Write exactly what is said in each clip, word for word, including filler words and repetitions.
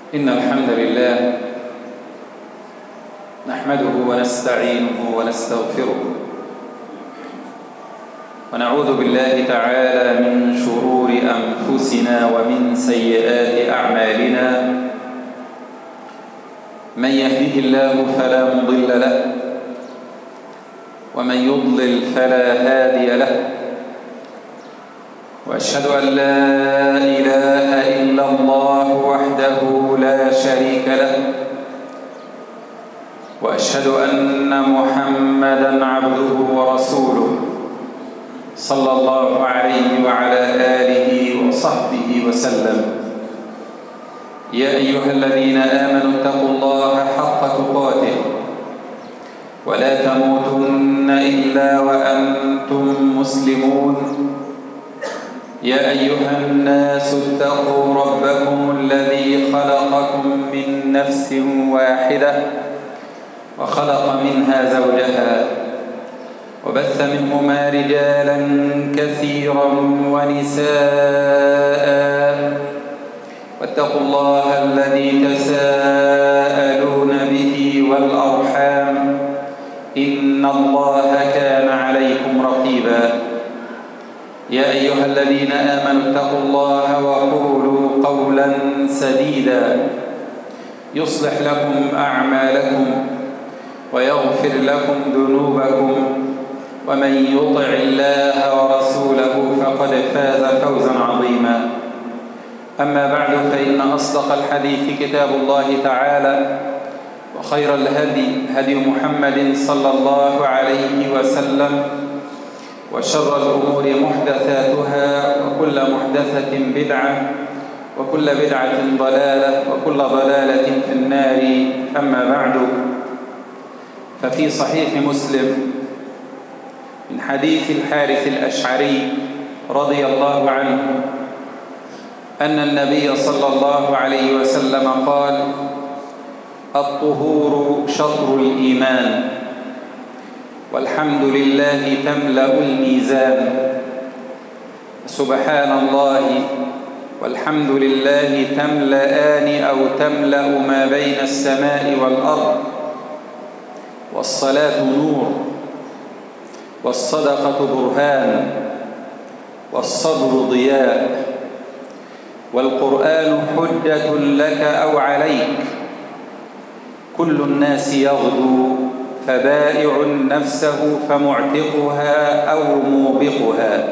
إن الحمد لله نحمده ونستعينه ونستغفره ونعوذ بالله تعالى من شرور أنفسنا ومن سيئات أعمالنا. من يهده الله فلا مضل له ومن يضلل فلا هادي له، وأشهد أن لا إله إلا الله وحده لا شريك له، وأشهد أن محمدًا عبده ورسوله صلى الله عليه وعلى آله وصحبه وسلم. يا أيها الذين آمنوا اتقوا الله حق تقاته ولا تموتن إلا وأنتم مسلمون. يا أيها الناس اتقوا ربكم الذي خلقكم من نفس واحدة وخلق منها زوجها وبث منهما رجالا كثيرا ونساء، واتقوا الله الذي تساءلون به والأرحام إن الله كان عليكم رقيبا. يا أيها الذين آمنوا اتقوا الله وقولوا قولا سديدا يصلح لكم أعمالكم ويغفر لكم ذنوبكم، ومن يطع الله ورسوله فقد فاز فوزا عظيما. أما بعد، فإن أصدق الحديث كتاب الله تعالى، وخير الهدي هدي محمد صلى الله عليه وسلم، وشر الأمور محدثاتها، وكل محدثة بدعة، وكل بدعة ضلالة، وكل ضلالة في النار. أما بعد، ففي صحيح مسلم من حديث الحارث الأشعري رضي الله عنه أن النبي صلى الله عليه وسلم قال: الطهور شطر الإيمان، والحمد لله تملأ الميزان. سبحان الله والحمد لله تملأان أو تملأ ما بين السماء والأرض. والصلاة نور، والصدقة برهان، والصبر ضياء، والقرآن حجة لك أو عليك. كل الناس يغدو، فبائع نفسه فمعتقها أو موبقها.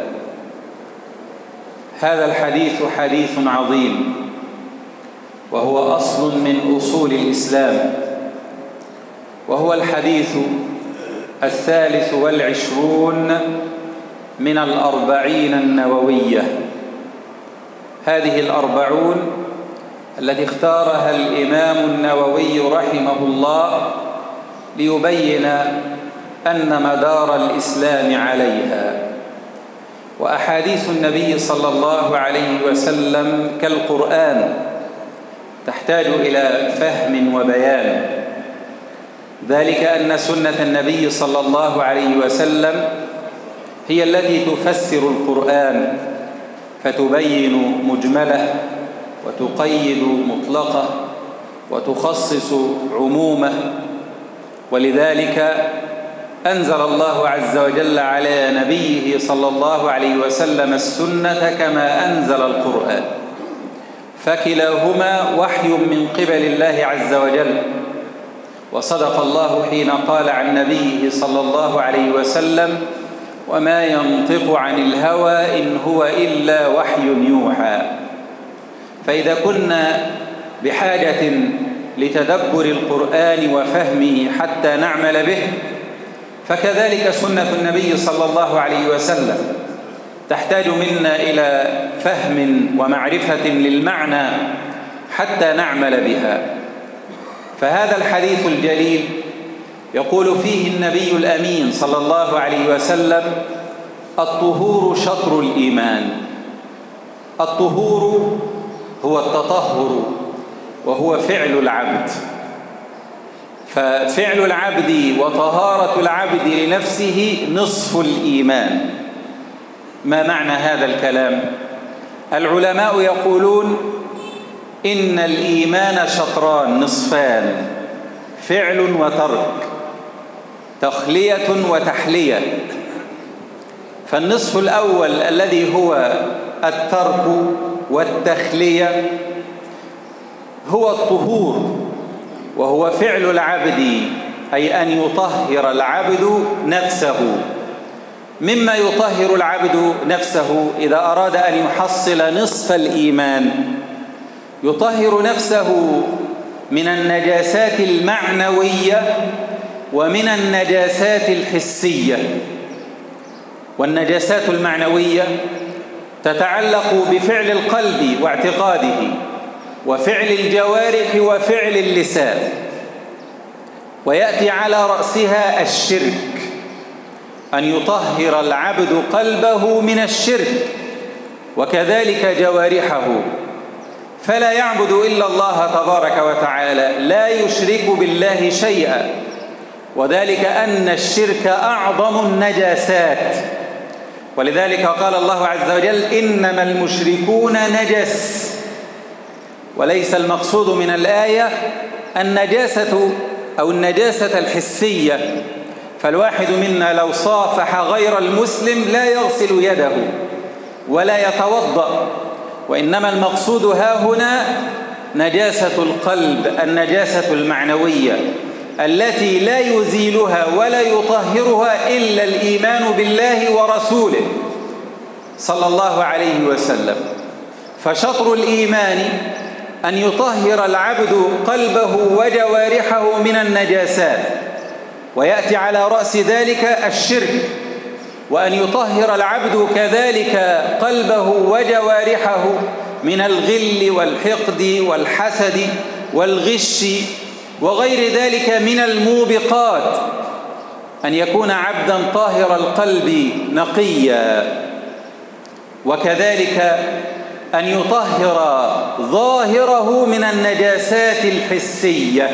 هذا الحديث حديث عظيم، وهو أصل من أصول الإسلام، وهو الحديث الثالث والعشرون من الأربعين النووية. هذه الأربعون التي اختارها الإمام النووي رحمه الله ليبين أن مدار الإسلام عليها. وأحاديث النبي صلى الله عليه وسلم كالقرآن، تحتاج إلى فهم وبيان. ذلك أن سنة النبي صلى الله عليه وسلم هي التي تفسر القرآن، فتبين مجمله، وتقيد مطلقه، وتخصص عمومه. ولذلك أنزل الله عز وجل على نبيه صلى الله عليه وسلم السنة كما أنزل القرآن، فكلاهما وحي من قبل الله عز وجل. وصدق الله حين قال عن نبيه صلى الله عليه وسلم: وما ينطق عن الهوى إن هو إلا وحي يوحى. فإذا كنا بحاجة لتدبر القرآن وفهمه حتى نعمل به، فكذلك سنة النبي صلى الله عليه وسلم تحتاج منا إلى فهم ومعرفة للمعنى حتى نعمل بها. فهذا الحديث الجليل يقول فيه النبي الأمين صلى الله عليه وسلم: الطهور شطر الإيمان. الطهور هو التطهر، وهو فعل العبد. ففعل العبد وطهارة العبد لنفسه نصف الإيمان. ما معنى هذا الكلام؟ العلماء يقولون إن الإيمان شطران نصفان، فعل وترك، تخلية وتحلية. فالنصف الأول الذي هو الترك والتخلية هو الطهور، وهو فعل العبد، أي أن يطهر العبد نفسه. مما يطهر العبد نفسه إذا أراد أن يحصل نصف الإيمان، يطهر نفسه من النجاسات المعنوية ومن النجاسات الحسية. والنجاسات المعنوية تتعلق بفعل القلب واعتقاده، وفعل الجوارح وفعل اللسان، ويأتي على رأسها الشرك، أن يطهر العبد قلبه من الشرك وكذلك جوارحه، فلا يعبد إلا الله تبارك وتعالى، لا يشرك بالله شيئا، وذلك أن الشرك أعظم النجاسات. ولذلك قال الله عز وجل: إنما المشركون نجس. وليس المقصود من الآية النجاسة أو النجاسة الحسية، فالواحد منا لو صافح غير المسلم لا يغسل يده ولا يتوضأ، وإنما المقصود ها هنا نجاسة القلب، النجاسة المعنوية التي لا يزيلها ولا يطهرها إلا الإيمان بالله ورسوله صلى الله عليه وسلم. فشطر الإيمان أن يطهر العبد قلبه وجوارحه من النجاسات، ويأتي على رأس ذلك الشرك، وأن يطهر العبد كذلك قلبه وجوارحه من الغل والحقد والحسد والغش وغير ذلك من الموبقات، أن يكون عبدا طاهر القلب نقيا، وكذلك أن يطهر ظاهره من النجاسات الحسية.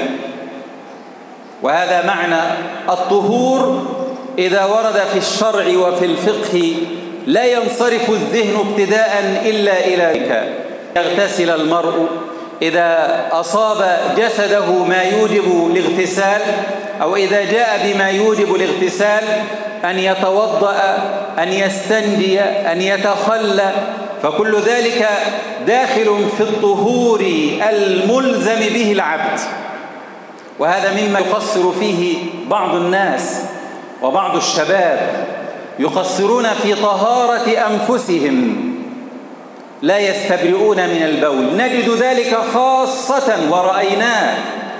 وهذا معنى الطهور إذا ورد في الشرع وفي الفقه، لا ينصرف الذهن ابتداء إلا إلى ذلك. يغتسل المرء إذا أصاب جسده ما يوجب الاغتسال، أو إذا جاء بما يوجب الاغتسال، أن يتوضأ، أن يستنجي، أن يتخلى، فكل ذلك داخل في الطهور الملزم به العبد. وهذا مما يقصر فيه بعض الناس وبعض الشباب، يقصرون في طهارة أنفسهم، لا يستبرئون من البول. نجد ذلك خاصة ورأيناه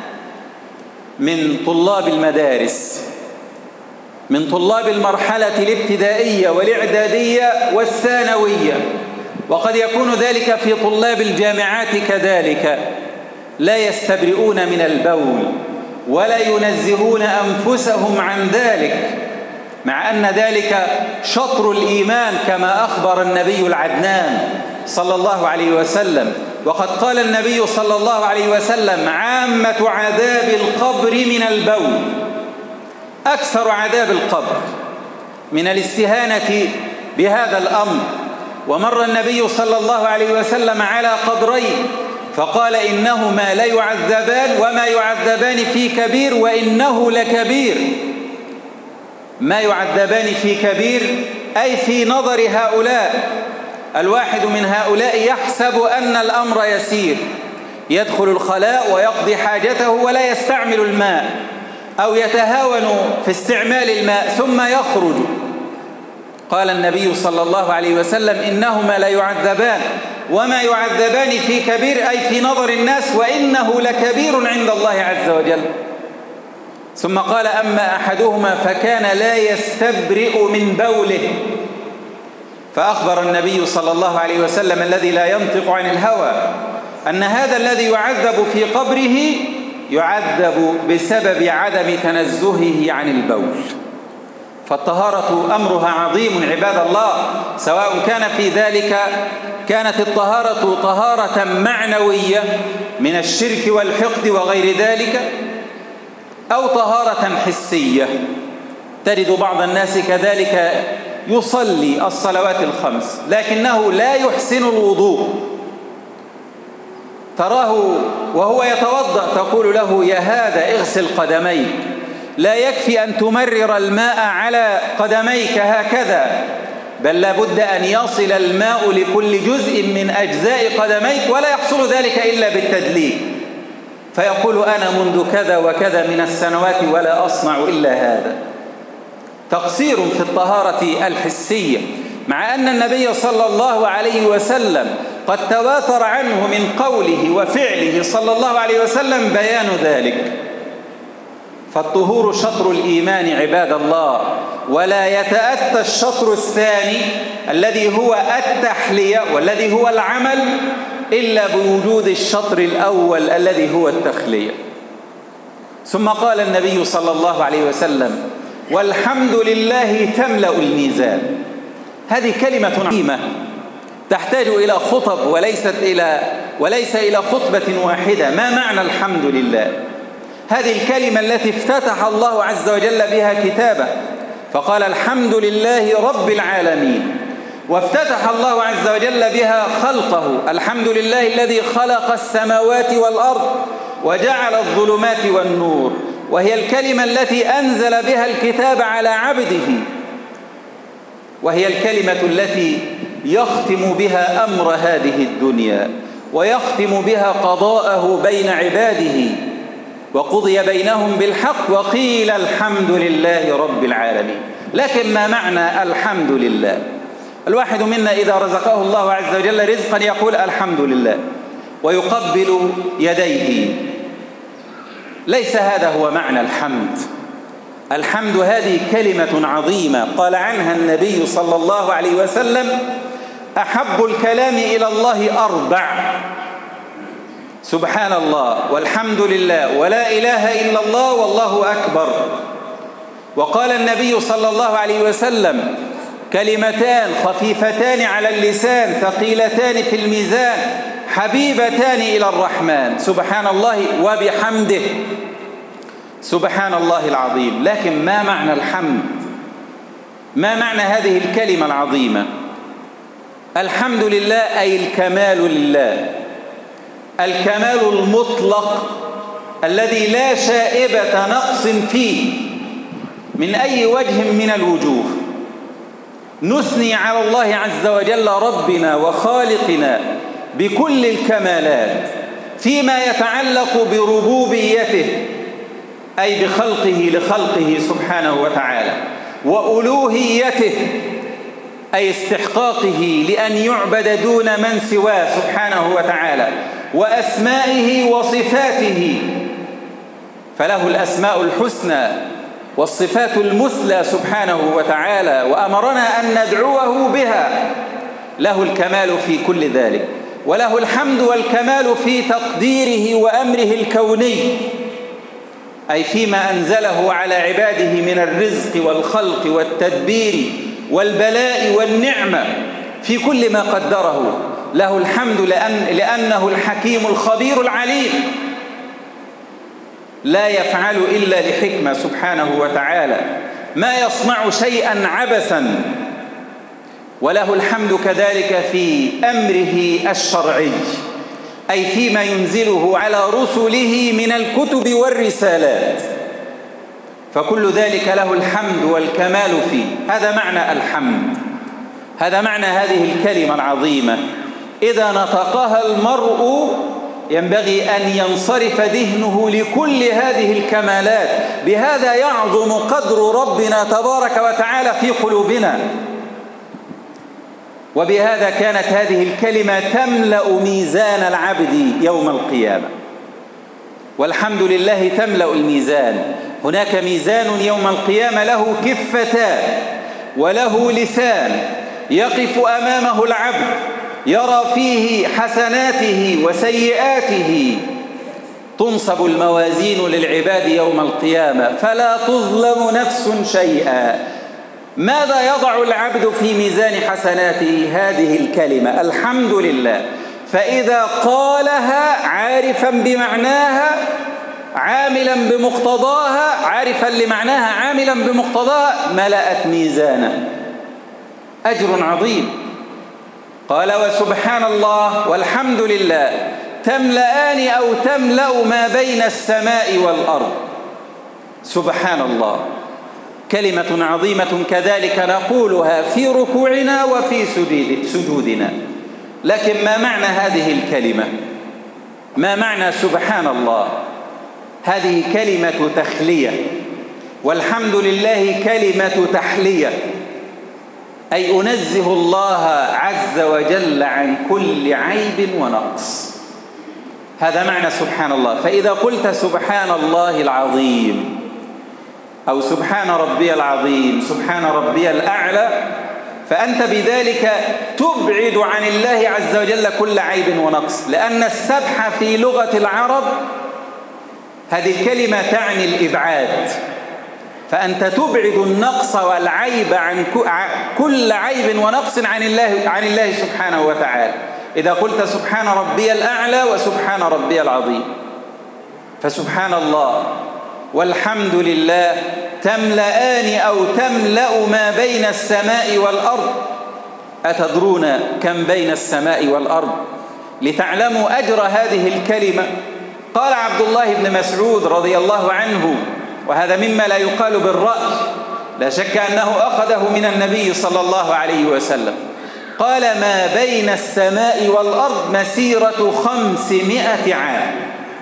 من طلاب المدارس، من طلاب المرحلة الابتدائية والإعدادية والثانوية، وقد يكون ذلك في طلاب الجامعات كذلك، لا يستبرئون من البول ولا ينزهون أنفسهم عن ذلك، مع أن ذلك شطر الإيمان كما أخبر النبي العدنان صلى الله عليه وسلم. وقد قال النبي صلى الله عليه وسلم: عامة عذاب القبر من البول. أكثر عذاب القبر من الاستهانة بهذا الأمر. ومر النبي صلى الله عليه وسلم على قبرين فقال: إنهما لا يعذبان وما يعذبان في كبير وإنه لكبير. ما يعذبان في كبير أي في نظر هؤلاء. الواحد من هؤلاء يحسب أن الأمر يسير، يدخل الخلاء ويقضي حاجته ولا يستعمل الماء، أو يتهاون في استعمال الماء ثم يخرج. قال النبي صلى الله عليه وسلم: إنهما لا يعذبان وما يعذبان في كبير أي في نظر الناس وإنه لكبير عند الله عز وجل. ثم قال: أما أحدهما فكان لا يستبرئ من بوله. فأخبر النبي صلى الله عليه وسلم الذي لا ينطق عن الهوى أن هذا الذي يعذب في قبره يعذب بسبب عدم تنزهه عن البول. فالطهارة أمرها عظيم عباد الله، سواء كان في ذلك كانت الطهارة طهارة معنوية من الشرك والحقد وغير ذلك، أو طهارة حسية. تجد بعض الناس كذلك يصلي الصلوات الخمس لكنه لا يحسن الوضوء، تراه وهو يتوضأ تقول له: يا هذا اغسل قدميك، لا يكفي أن تمرر الماء على قدميك هكذا، بل لابد أن يصل الماء لكل جزء من أجزاء قدميك، ولا يحصل ذلك إلا بالتدليك. فيقول: أنا منذ كذا وكذا من السنوات ولا أصنع إلا هذا. تقصير في الطهارة الحسية، مع أن النبي صلى الله عليه وسلم قد تواتر عنه من قوله وفعله صلى الله عليه وسلم بيان ذلك. فالطهور شطر الإيمان عباد الله، ولا يتأتى الشطر الثاني الذي هو التحلية والذي هو العمل إلا بوجود الشطر الأول الذي هو التخلية. ثم قال النبي صلى الله عليه وسلم: والحمد لله تملأ الميزان. هذه كلمة عظيمة تحتاج إلى خطب وليست إلى وليس إلى خطبة واحدة. ما معنى الحمد لله؟ هذه الكلمة التي افتتح الله عز وجل بها كتابه، فقال: الحمد لله رب العالمين. وافتتح الله عز وجل بها خلقه: الحمد لله الذي خلق السماوات والأرض وجعل الظلمات والنور. وهي الكلمة التي أنزل بها الكتاب على عبده، وهي الكلمة التي يختم بها أمر هذه الدنيا، ويختم بها قضاءه بين عباده، وقضي بينهم بالحق وقيل الحمد لله رب العالمين. لكن ما معنى الحمد لله؟ الواحد منا إذا رزقه الله عز وجل رزقا يقول الحمد لله ويقبل يديه. ليس هذا هو معنى الحمد. الحمد هذه كلمة عظيمة قال عنها النبي صلى الله عليه وسلم: أحب الكلام إلى الله أربع: سبحان الله، والحمد لله، ولا إله إلا الله، والله أكبر. وقال النبي صلى الله عليه وسلم: كلمتان خفيفتان على اللسان ثقيلتان في الميزان حبيبتان إلى الرحمن، سبحان الله وبحمده، سبحان الله العظيم. لكن ما معنى الحمد؟ ما معنى هذه الكلمة العظيمة؟ الحمد لله أي الكمال لله، الكمال المطلق الذي لا شائبة نقص فيه من أي وجه من الوجوه. نثني على الله عز وجل ربنا وخالقنا بكل الكمالات فيما يتعلق بربوبيته، أي بخلقه لخلقه سبحانه وتعالى، وألوهيته أي استحقاقه لأن يعبد دون من سواه سبحانه وتعالى، وأسمائه وصفاته، فله الأسماء الحسنى والصفات المثلى سبحانه وتعالى، وأمرنا أن ندعوه بها. له الكمال في كل ذلك، وله الحمد والكمال في تقديره وأمره الكوني، أي فيما أنزله على عباده من الرزق والخلق والتدبير والبلاء والنعمة، في كل ما قدره. له الحمد لأن لأنه الحكيم الخبير العليم، لا يفعل إلا لحكمة سبحانه وتعالى، ما يصنع شيئا عبثا. وله الحمد كذلك في أمره الشرعي، أي فيما ينزله على رسله من الكتب والرسالات، فكل ذلك له الحمد والكمال فيه. هذا معنى الحمد، هذا معنى هذه الكلمة العظيمة. إذا نطقها المرء ينبغي أن ينصرف ذهنه لكل هذه الكمالات، بهذا يعظم قدر ربنا تبارك وتعالى في قلوبنا. وبهذا كانت هذه الكلمة تملأ ميزان العبد يوم القيامة. والحمد لله تملأ الميزان. هناك ميزان يوم القيامة له كفتان وله لسان يقف أمامه العبد يرى فيه حسناته وسيئاته. تنصب الموازين للعباد يوم القيامة فلا تظلم نفس شيئا. ماذا يضع العبد في ميزان حسناته؟ هذه الكلمة الحمد لله. فإذا قالها عارفا بمعناها عاملا بمقتضاها، عارفا لمعناها عاملا بمقتضاها، ملأت ميزانه. أجر عظيم. قال: وسبحان الله والحمد لله تملأان أو تملأ ما بين السماء والأرض. سبحان الله، كلمة عظيمة كذلك نقولها في ركوعنا وفي سجودنا. لكن ما معنى هذه الكلمة؟ ما معنى سبحان الله؟ هذه كلمة تخلية، والحمد لله كلمة تحلية، أي أنزه الله عز وجل عن كل عيب ونقص. هذا معنى سبحان الله. فإذا قلت سبحان الله العظيم أو سبحان ربي العظيم، سبحان ربي الأعلى، فأنت بذلك تبعد عن الله عز وجل كل عيب ونقص، لأن السبح في لغة العرب هذه الكلمة تعني الإبعاد، فأنت تبعد النقص والعيب عن كل عيب ونقص عن الله عن الله سبحانه وتعالى. إذا قلت سبحان ربي الأعلى وسبحان ربي العظيم، فسبحان الله والحمد لله تملأان أو تملأ ما بين السماء والأرض. أتدرون كم بين السماء والأرض؟ لتعلموا أجر هذه الكلمة قال عبد الله بن مسعود رضي الله عنه، وهذا مما لا يقال بالرأي، لا شك أنه أخذه من النبي صلى الله عليه وسلم، قال: ما بين السماء والأرض مسيرة خمسمائة عام.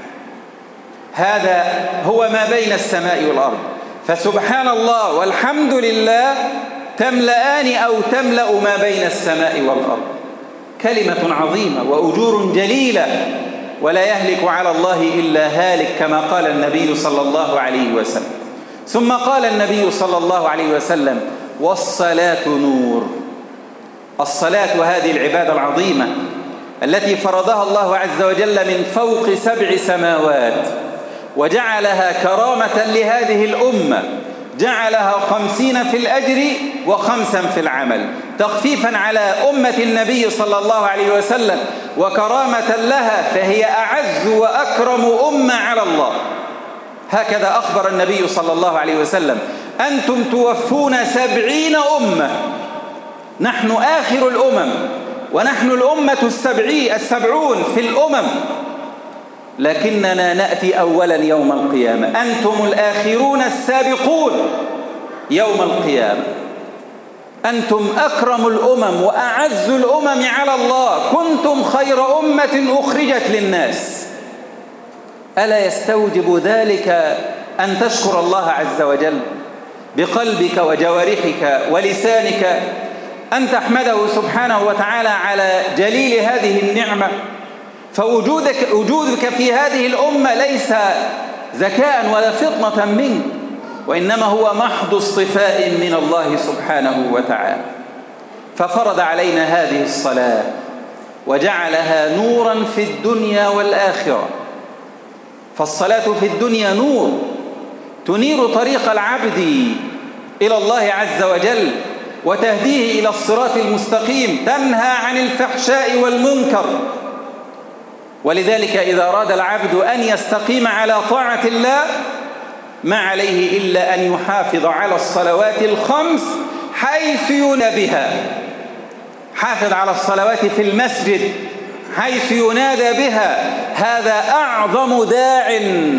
هذا هو ما بين السماء والأرض. فسبحان الله والحمد لله تملأان أو تملأ ما بين السماء والأرض. كلمة عظيمة وأجور جليلة، ولا يهلك على الله إلا هالك، كما قال النبي صلى الله عليه وسلم. ثم قال النبي صلى الله عليه وسلم: والصلاة نور. الصلاة هذه العبادة العظيمة التي فرضها الله عز وجل من فوق سبع سماوات، وجعلها كرامة لهذه الأمة، جعلها خمسين في الأجر وخمسا في العمل، تخفيفا على أمة النبي صلى الله عليه وسلم وكرامة لها، فهي أعز وأكرم أمة على الله. هكذا أخبر النبي صلى الله عليه وسلم: أنتم توفون سبعين أمة، نحن آخر الأمم، ونحن الأمة السبعي السبعون في الأمم، لكننا نأتي أولا يوم القيامة. أنتم الآخرون السابقون يوم القيامة، أنتم أكرم الأمم وأعز الأمم على الله، كنتم خير أمة أخرجت للناس. ألا يستوجب ذلك أن تشكر الله عز وجل بقلبك وجوارحك ولسانك، أن تحمده سبحانه وتعالى على جليل هذه النعمة؟ فوجودك وجودك في هذه الأمة ليس ذكاء ولا فطنة منك، وإنما هو محض اصطفاء من الله سبحانه وتعالى. ففرض علينا هذه الصلاة وجعلها نورا في الدنيا والآخرة. فالصلاة في الدنيا نور، تنير طريق العبد إلى الله عز وجل وتهديه إلى الصراط المستقيم، تنهى عن الفحشاء والمنكر. ولذلك إذا أراد العبد أن يستقيم على طاعة الله ما عليه إلا أن يحافظ على الصلوات الخمس حيث ينادى بها. حافظ على الصلوات في المسجد حيث ينادى بها، هذا أعظم داع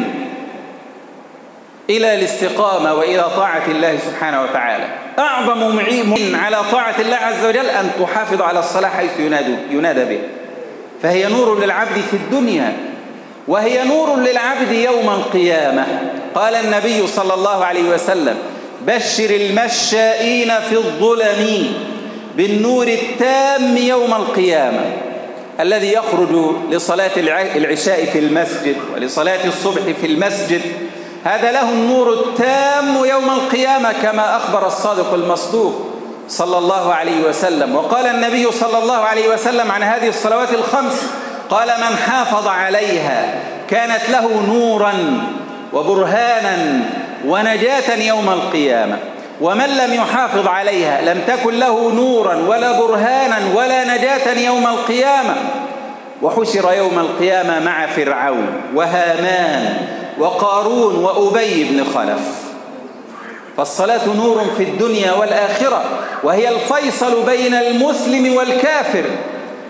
إلى الاستقامة وإلى طاعة الله سبحانه وتعالى. أعظم معين على طاعة الله عز وجل أن تحافظ على الصلاة حيث ينادى به. فهي نور للعبد في الدنيا، وهي نور للعبد يوم القيامة. قال النبي صلى الله عليه وسلم: بشر المشائين في الظلم بالنور التام يوم القيامة. الذي يخرج لصلاة العشاء في المسجد ولصلاة الصبح في المسجد، هذا له النور التام يوم القيامة، كما أخبر الصادق المصدوق صلى الله عليه وسلم. وقال النبي صلى الله عليه وسلم عن هذه الصلوات الخمس، قال: من حافظ عليها كانت له نورا وبرهانا ونجاة يوم القيامة، ومن لم يحافظ عليها لم تكن له نورا ولا برهانا ولا نجاة يوم القيامة. وحشر يوم القيامة مع فرعون وهامان وقارون وأبي بن خلف. فالصلاة نور في الدنيا والآخرة، وهي الفيصل بين المسلم والكافر،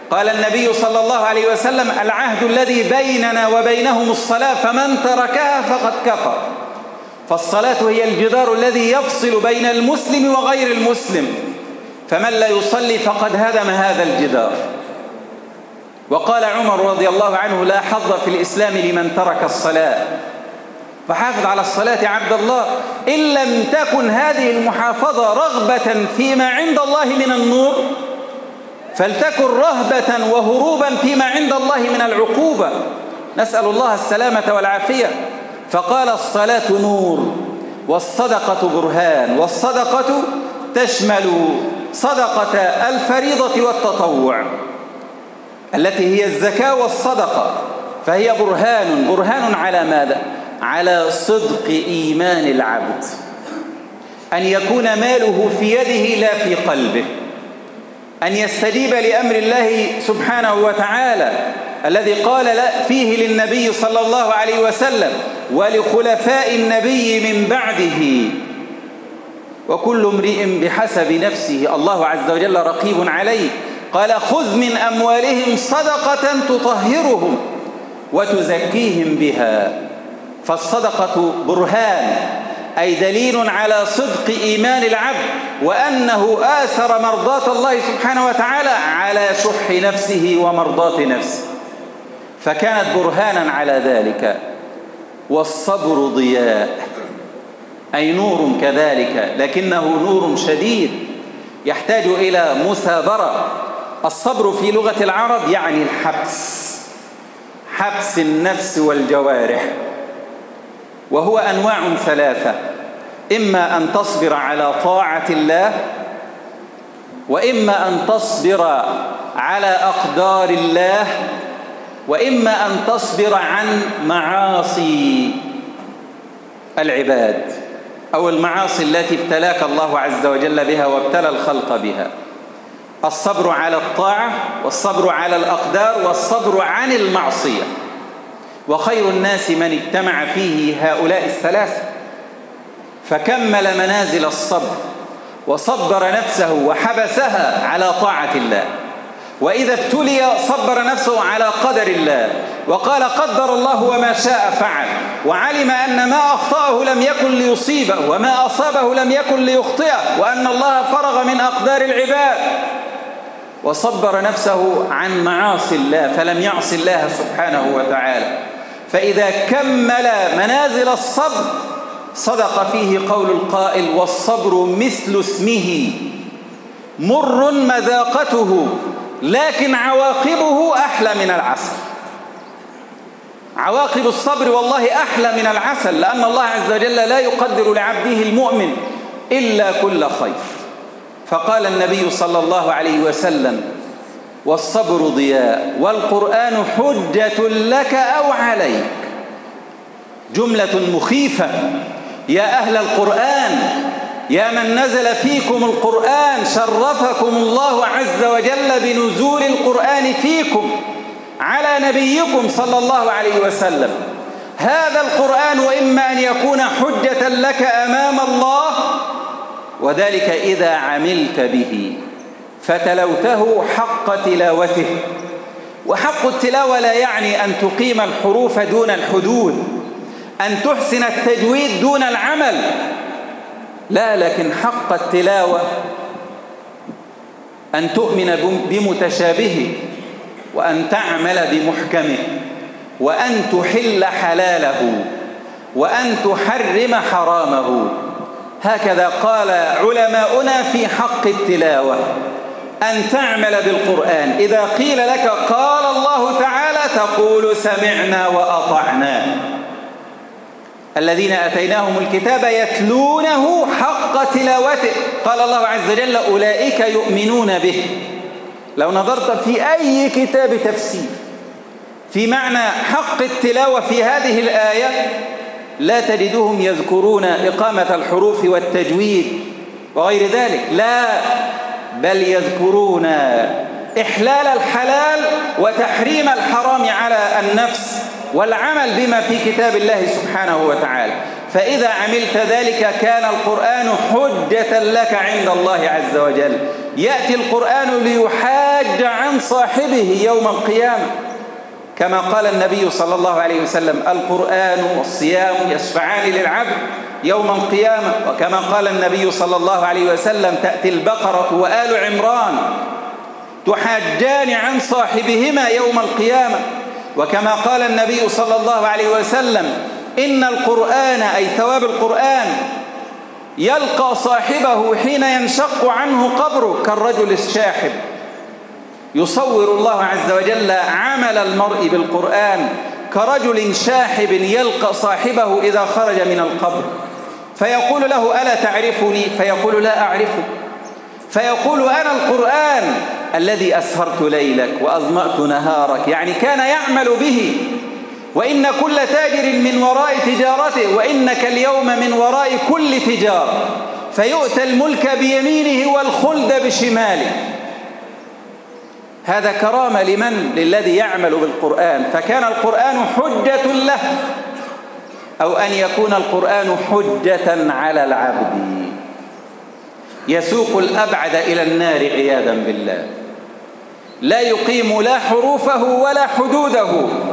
قال النبي صلى الله عليه وسلم: العهد الذي بيننا وبينهم الصلاة، فمن تركها فقد كفر. فالصلاة هي الجدار الذي يفصل بين المسلم وغير المسلم، فمن لا يصلي فقد هدم هذا الجدار. وقال عمر رضي الله عنه: لا حظ في الإسلام لمن ترك الصلاة. فحافظ على الصلاة يا عبد الله، إن لم تكن هذه المحافظة رغبة فيما عند الله من النور، فلتكن رهبة وهروبا فيما عند الله من العقوبة. نسأل الله السلامة والعافية. فقال: الصلاة نور، والصدقة برهان. والصدقة تشمل صدقة الفريضة والتطوع التي هي الزكاة والصدقة، فهي برهان. برهان على ماذا؟ على صدق إيمان العبد، أن يكون ماله في يده لا في قلبه، أن يستجيب لأمر الله سبحانه وتعالى الذي قال فيه للنبي صلى الله عليه وسلم: ولخلفاء النبي من بعده وكل امرئ بحسب نفسه، الله عز وجل رقيب عليه. قال: خذ من أموالهم صدقة تطهرهم وتزكيهم بها. فالصدقة برهان، أي دليل على صدق إيمان العبد، وأنه آثر مرضاة الله سبحانه وتعالى على شح نفسه ومرضاة نفسه، فكانت برهانا على ذلك. والصبر ضياء، أي نور كذلك، لكنه نور شديد يحتاج إلى مثابرة. الصبر في لغة العرب يعني الحبس، حبس النفس والجوارح، وهو أنواع ثلاثة: إما أن تصبر على طاعة الله، وإما أن تصبر على أقدار الله، وإما أن تصبر عن معاصي العباد أو المعاصي التي ابتلاك الله عز وجل بها وابتلى الخلق بها. الصبر على الطاعة، والصبر على الأقدار، والصبر عن المعصية. وخير الناس من اجتمع فيه هؤلاء الثلاثة، فكمل منازل الصبر وصبر نفسه وحبسها على طاعة الله. وإذا ابتلي صبر نفسه على قدر الله، وقال: قدر الله وما شاء فعل، وعلم أن ما أخطأه لم يكن ليصيبه وما أصابه لم يكن ليخطئه، وأن الله فرغ من أقدار العباد. وصبر نفسه عن معاصي الله فلم يعص الله سبحانه وتعالى. فإذا كمل منازل الصبر صدق فيه قول القائل: والصبر مثل اسمه، مر مذاقته لكن عواقبه أحلى من العسل. عواقب الصبر والله أحلى من العسل، لأن الله عز وجل لا يقدر لعبده المؤمن إلا كل خير. فقال النبي صلى الله عليه وسلم: والصبر ضياء، والقرآن حجة لك أو عليك. جملة مخيفة. يا أهل القرآن، يا من نزل فيكم القرآن، شرفكم الله عز وجل بنزول القرآن فيكم على نبيكم صلى الله عليه وسلم. هذا القرآن إما أن يكون حجة لك أمام الله، وذلك إذا عملت به فتلوته حق تلاوته. وحق التلاوة لا يعني أن تقيم الحروف دون الحدود، أن تحسن التجويد دون العمل، لا، لكن حق التلاوة أن تؤمن بمتشابهه، وأن تعمل بمحكمه، وأن تحل حلاله، وأن تحرم حرامه. هكذا قال علماؤنا في حق التلاوة: أن تعمل بالقرآن. إذا قيل لك قال الله تعالى تقول: سمعنا وأطعنا. الذين أتيناهم الكتاب يتلونه حق تلاوته. قال الله عز وجل: أولئك يؤمنون به. لو نظرت في أي كتاب تفسير في معنى حق التلاوة في هذه الآية لا تجدهم يذكرون إقامة الحروف والتجويد وغير ذلك، لا، بل يذكرون إحلال الحلال وتحريم الحرام على النفس، والعمل بما في كتاب الله سبحانه وتعالى. فإذا عملت ذلك كان القرآن حجة لك عند الله عز وجل. يأتي القرآن ليحاج عن صاحبه يوم القيامة، كما قال النبي صلى الله عليه وسلم: القرآن والصيام يشفعان للعبد يوم القيامة. وكما قال النبي صلى الله عليه وسلم: تأتي البقرة وآل عمران تحاجان عن صاحبهما يوم القيامة. وكما قال النبي صلى الله عليه وسلم: إن القرآن، أي ثواب القرآن، يلقى صاحبه حين ينشق عنه قبره كالرجل الشاحب. يصور الله عز وجل عمل المرء بالقرآن كرجل شاحب يلقى صاحبه إذا خرج من القبر، فيقول له: ألا تعرفني؟ فيقول: لا أعرفك. فيقول: أنا القرآن الذي أسهرت ليلك وأظمأت نهارك، يعني كان يعمل به. وإن كل تاجر من وراء تجارته، وإنك اليوم من وراء كل تجار، فيؤتى الملك بيمينه والخلد بشماله. هذا كرامة لمن؟ للذي يعمل بالقرآن. فكان القرآن حجة له، أو أن يكون القرآن حجة على العبد يسوق الأبعد إلى النار عياذا بالله، لا يقيم لا حروفه ولا حدوده،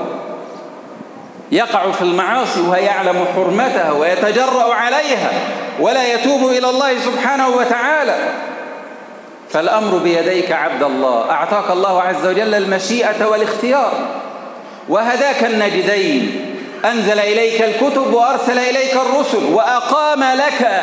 يقع في المعاصي ويعلم حرمتها ويتجرأ عليها ولا يتوب إلى الله سبحانه وتعالى. فالأمر بيديك عبد الله. أعطاك الله عز وجل المشيئة والاختيار، وهداك النجدين، أنزل إليك الكتب وأرسل إليك الرسل، وأقام لك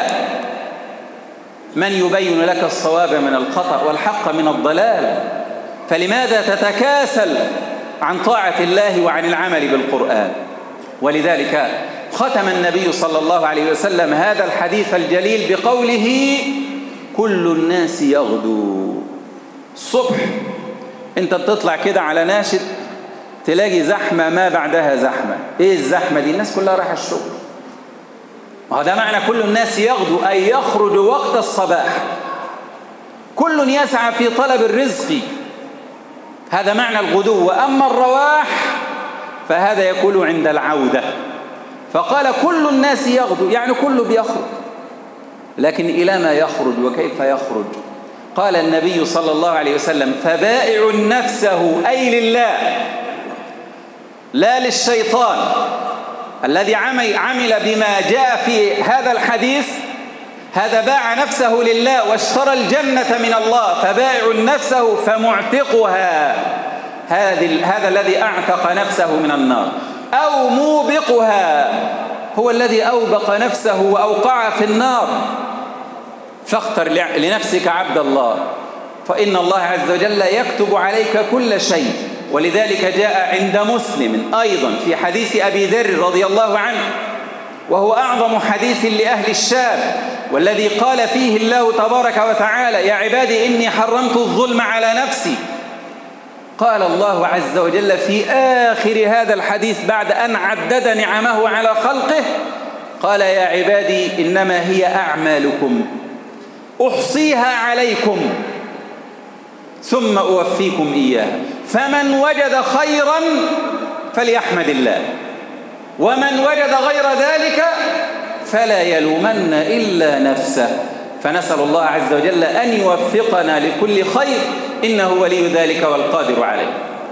من يبين لك الصواب من الخطأ والحق من الضلال. فلماذا تتكاسل عن طاعة الله وعن العمل بالقرآن؟ ولذلك ختم النبي صلى الله عليه وسلم هذا الحديث الجليل بقوله: كل الناس يغدو. الصبح انت بتطلع كده على ناشد تلاقي زحمة ما بعدها زحمة. ايه الزحمة دي؟ الناس كلها رايحة الشغل. وهذا معنى كل الناس يغدو، أي يخرج وقت الصباح. كل يسعى في طلب الرزق، هذا معنى الغدو. وأما الرواح فهذا يكون عند العودة. فقال كل الناس يغدو، يعني كله بيخرج، لكن إلى ما يخرج وكيف يخرج؟ قال النبي صلى الله عليه وسلم: فبائع نفسه، أي لله لا للشيطان. الذي عمل بما جاء في هذا الحديث هذا باع نفسه لله واشترى الجنة من الله. فبائع نفسه فمعتقها، هذا الذي أعتق نفسه من النار. أو موبقها، هو الذي أوبق نفسه وأوقع في النار. فاختر لنفسك عبد الله، فإن الله عز وجل يكتب عليك كل شيء. ولذلك جاء عند مسلم أيضا في حديث أبي ذر رضي الله عنه، وهو أعظم حديث لأهل الشام، والذي قال فيه الله تبارك وتعالى: يا عبادي إني حرمت الظلم على نفسي. قال الله عز وجل في آخر هذا الحديث بعد أن عدد نعمه على خلقه، قال: يا عبادي إنما هي أعمالكم أحصيها عليكم ثم أوفيكم إياها، فمن وجد خيرا فليحمد الله، ومن وجد غير ذلك فلا يلومن إلا نفسه. فنسأل الله عز وجل أن يوفقنا لكل خير، إنه ولي ذلك والقادر عليه.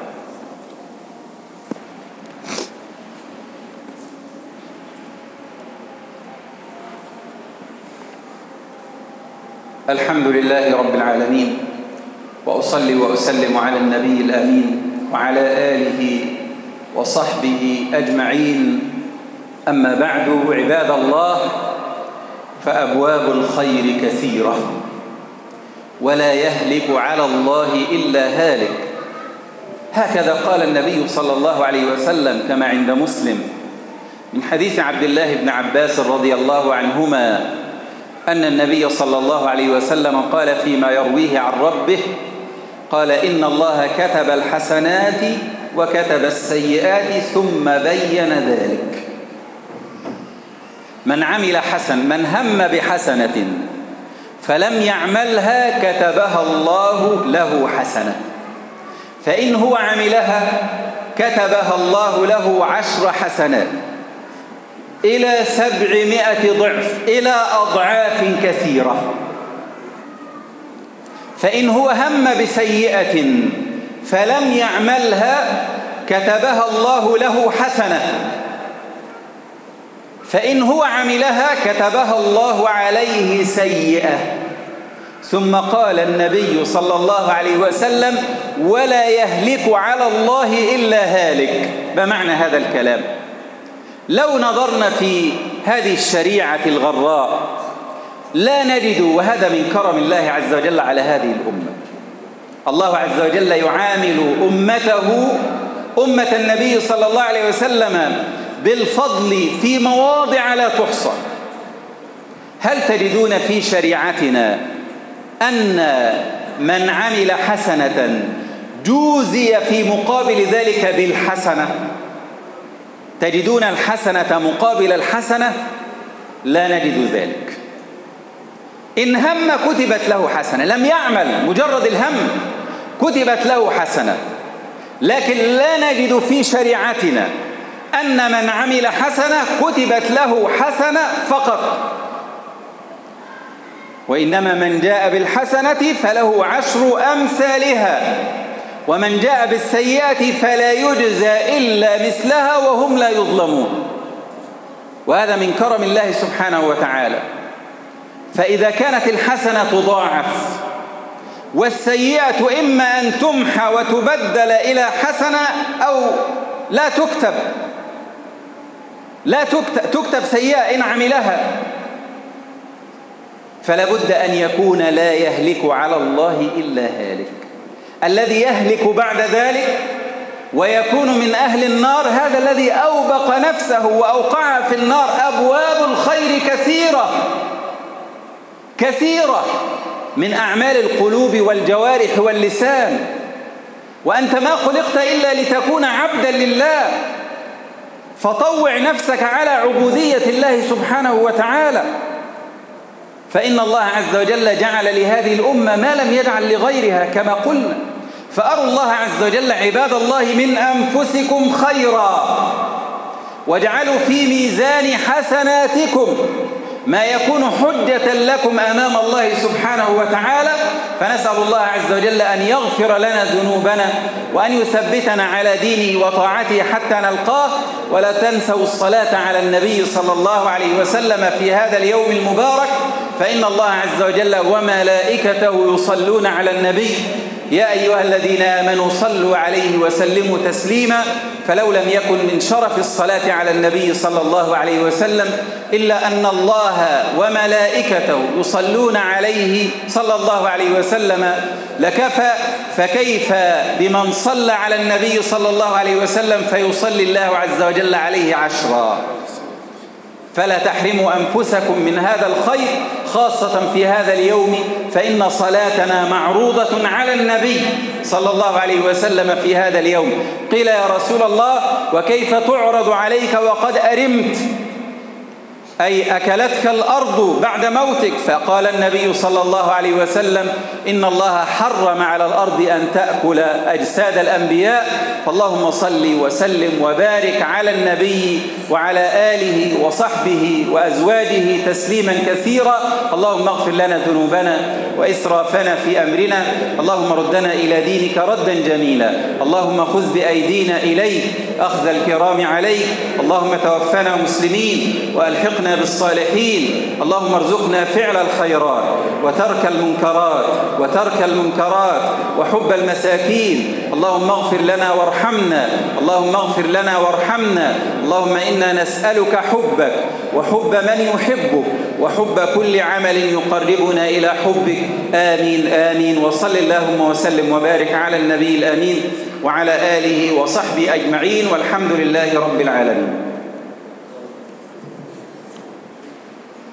الحمد لله رب العالمين، وأصلي وأسلم على النبي الأمين وعلى آله وصحبه أجمعين. أما بعد، عباد الله، فأبواب الخير كثيرة، ولا يهلك على الله إلا هالك. هكذا قال النبي صلى الله عليه وسلم كما عند مسلم من حديث عبد الله بن عباس رضي الله عنهما أن النبي صلى الله عليه وسلم قال فيما يرويه عن ربه: قال: إن الله كتب الحسنات وكتب السيئات ثم بين ذلك. من عمل حسن، من هم بحسنة فلم يعملها كتبها الله له حسنة، فإن هو عملها كتبها الله له عشر حسنات إلى سبعمائة ضعف، إلى أضعاف كثيرة. فإن هو هم بسيئة فلم يعملها كتبها الله له حسنة، فإن هو عملها كتبها الله عليه سيئة. ثم قال النبي صلى الله عليه وسلم: ولا يهلك على الله إلا هالك. بمعنى هذا الكلام، لو نظرنا في هذه الشريعة الغراء لا نجد، وهذا من كرم الله عز وجل على هذه الأمة، الله عز وجل يعامل أمته أمة النبي صلى الله عليه وسلم بالفضل في مواضع لا تحصى. هل تجدون في شريعتنا أن من عمل حسنة جوزي في مقابل ذلك بالحسنة؟ تجدون الحسنة مقابل الحسنة؟ لا نجد ذلك. إن هم كتبت له حسنة، لم يعمل، مجرد الهم كتبت له حسنة. لكن لا نجد في شريعتنا أن من عمل حسنة كتبت له حسنة فقط، وإنما من جاء بالحسنة فله عشر أمثالها، ومن جاء بالسيئة فلا يجزى إلا مثلها وهم لا يظلمون. وهذا من كرم الله سبحانه وتعالى. فإذا كانت الحسنة تضاعف والسيئة إما أن تمحى وتبدل إلى حسنة أو لا تكتب، لا تكتب, تكتب سيئة إن عملها، فلا بد أن يكون لا يهلك على الله إلا هالك. الذي يهلك بعد ذلك ويكون من أهل النار هذا الذي أوبق نفسه وأوقع في النار. أبواب الخير كثيرة كثيرة من أعمال القلوب والجوارح واللسان، وأنت ما خلقت إلا لتكون عبدا لله، فطوع نفسك على عبودية الله سبحانه وتعالى. فإن الله عز وجل جعل لهذه الأمة ما لم يجعل لغيرها كما قلنا. فأروا الله عز وجل عباد الله من أنفسكم خيرا واجعلوا في ميزان حسناتكم ما يكون حجة لكم أمام الله سبحانه وتعالى. فنسأل الله عز وجل أن يغفر لنا ذنوبنا وأن يثبتنا على دينه وطاعته حتى نلقاه. ولا تنسوا الصلاة على النبي صلى الله عليه وسلم في هذا اليوم المبارك، فإن الله عز وجل وملائكته يصلون على النبي يا أيها الذين آمنوا صلوا عليه وسلموا تسليما. فلو لم يكن من شرف الصلاة على النبي صلى الله عليه وسلم إلا أن الله وملائكته يصلون عليه صلى الله عليه وسلم لكفى، فكيف بمن صلى على النبي صلى الله عليه وسلم فيصلي الله عز وجل عليه عشرا. فلا تحرموا أنفسكم من هذا الخير خاصة في هذا اليوم، فإن صلاتنا معروضة على النبي صلى الله عليه وسلم في هذا اليوم. قيل يا رسول الله وكيف تعرض عليك وقد أرمت، أي أكلتك الأرض بعد موتك؟ فقال النبي صلى الله عليه وسلم إن الله حرم على الأرض أن تأكل أجساد الأنبياء. فاللهم صل وسلم وبارك على النبي وعلى آله وصحبه وأزواجه تسليما كثيرا. اللهم اغفر لنا ذنوبنا وإسرافنا في أمرنا، اللهم ردنا إلى دينك ردا جميلا، اللهم خذ بأيدينا إليك أخذ الكرام عليك، اللهم توفنا مسلمين وألحقنا بالصالحين، اللهم ارزقنا فعل الخيرات وترك المنكرات وترك المنكرات وحب المساكين. اللهم اغفر لنا وارحمنا، اللهم اغفر لنا وارحمنا. اللهم إنا نسألك حبك وحب من يحبك وحب كل عمل يقربنا إلى حبك. آمين آمين. وصل اللهم وسلم وبارك على النبي الأمين وعلى آله وصحبه أجمعين، والحمد لله رب العالمين.